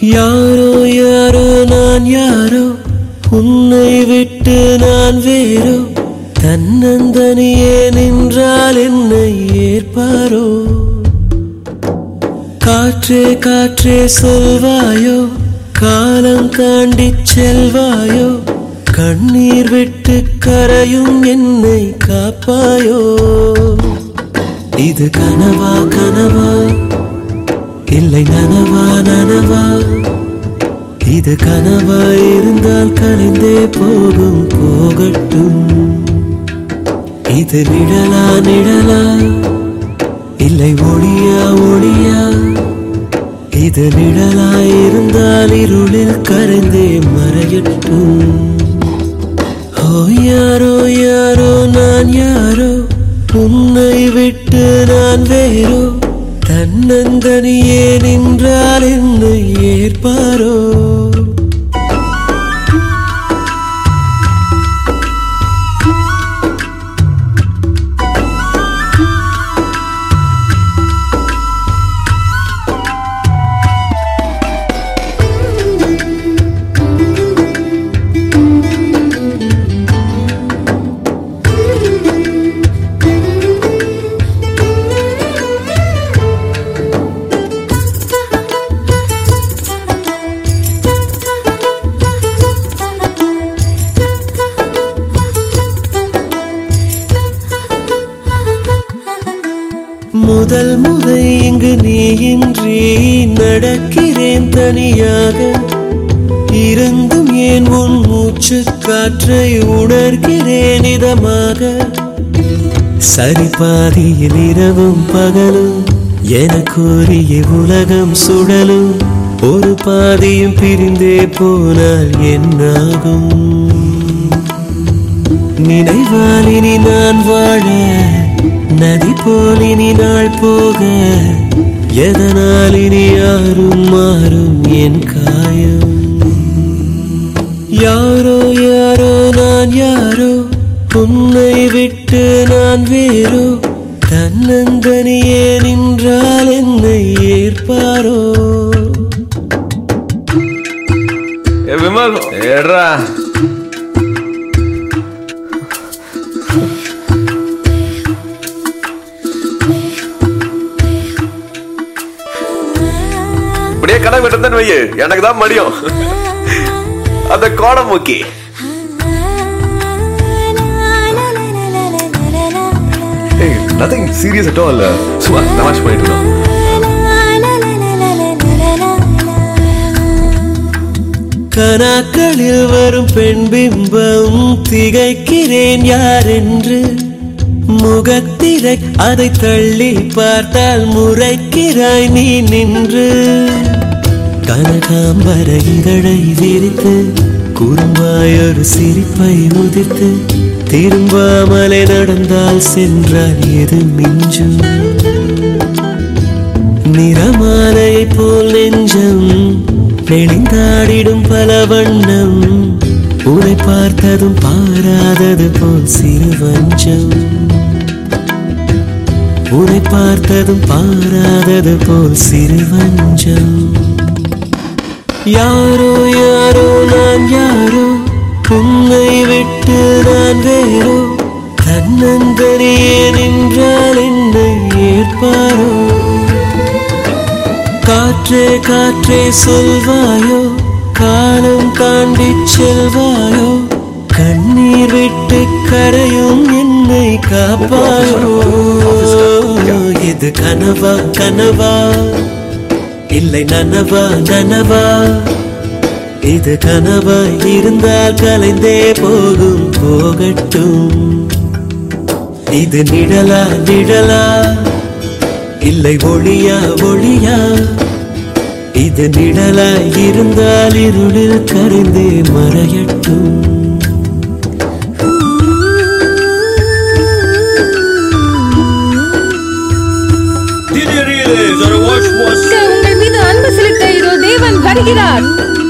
யாரோ யாரோ நான் யாரோ, உன்னை விட்டு நான் வேறோ, தன்னந்தனியே நின்றால் என்னை ஏற்பாரோ? காற்றே காற்றே சொல்வாயோ, காலம் தாண்டி செல்வாயோ, கண்ணீர் விட்டு கரையும் என்னை காப்பாயோ? இது கனவா கனவா, இல்லை நனவா நனவா? இது கனவா இருந்தால் கலைந்தே போகும், போகட்டும். இது நிழலா நிழலா, இல்லை ஒளியா ஒளியா? இது நிழலா இருந்தால் இருளில் கரைந்தே மறையட்டும். ஓ யாரோ யாரோ நான் யாரோ, உன்னை விட்டு நான் வேறோ, தன்னந்தனியே நின்றால் என்னை ஏற்பாரோ? முதல் முறை இங்கு நீயின்றி நடக்கிறேன் தனியாக, இருந்தும் ஏன் உன் மூச்சு காற்றை உணர்கிறேன் இதமாக. சரி பாதியில் இரவும் பகலும் எனக்குரிய உலகம் சுழலும், ஒரு பாதியும் பிரிந்தே போனால் என்னாகும்? நினைவால் இனி நான் வாழ, நதி போல் இனி நாள் போக, எதனால் இனி யாரும் மாறும் என் காயம்? யாரோ யாரோ நான் யாரோ, உன்னை விட்டு நான் வேறோ, தன்னந்தனியே நின்றால் என்னை ஏற்பாரோ? விமல் ஏறா, இப்படியே கடை விட்டுதான் வைய, எனக்கு தான் மடியும் அந்த கோடம் மூக்கி. Nothing serious at all. சும்மா தமாஷ் பண்ணிட்டு இருக்கோம். கனாக்களில் வரும் பெண் பிம்பம் திகைக்கிறேன் யார் என்று, முகத்திரை அதை தள்ளி பார்த்தால் முறைக்கிறாய் நீ நின்று. கனகாம்பர இதழை விரித்து குறும்பாய் ஒரு சிரிப்பை உதிர்த்து, திரும்பாமலே நடந்தால் சென்றால் எது மிஞ்சும்? நிறமாலை போல் நெஞ்சம் நெளிந்தாடிடும் பல வண்ணம், உன்னை பார்த்ததும் பாராதது போல் சிறு வஞ்சம். உன்னை பார்த்ததும் பாராதது போல் சிறு வஞ்சம். யாரோ யாரோ நான் யாரோ, உன்னை விட்டு நான் வேறோ, தன்னந்தனியே நின்றால் என்னை ஏற்பாரோ? காற்றே காற்றே சொல்வாயோ, காலம் தாண்டி செல்வாயோ, கண்ணீர் விட்டு கரையும் என்னை காப்பாயோ? இது கனவா கனவா, இல்லை நனவா நனவா? இது கனவா இருந்தால் கலைந்தே போகும், போகட்டும். இது நிழலா நிழலா, இல்லை ஒளியா ஒளியா? இது நிழலா இருந்தால் இருளில் கரைந்தே மறையட்டும். உங்கள் மீது அன்பு செலுத்த இதோ தேவன் வருகிறார்.